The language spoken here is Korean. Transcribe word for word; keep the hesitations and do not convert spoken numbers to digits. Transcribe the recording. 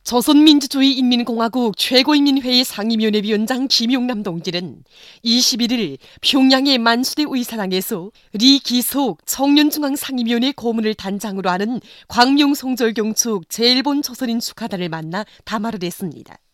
조선민주주의인민공화국 최고인민회의 상임위원회위원장 김용남 동지는 이십일 일 평양의 만수대 의사당에서 리기속 청년중앙상임위원회 고문을 단장으로 하는 광명송절경축 제일본 조선인 축하단을 만나 담화를 했습니다.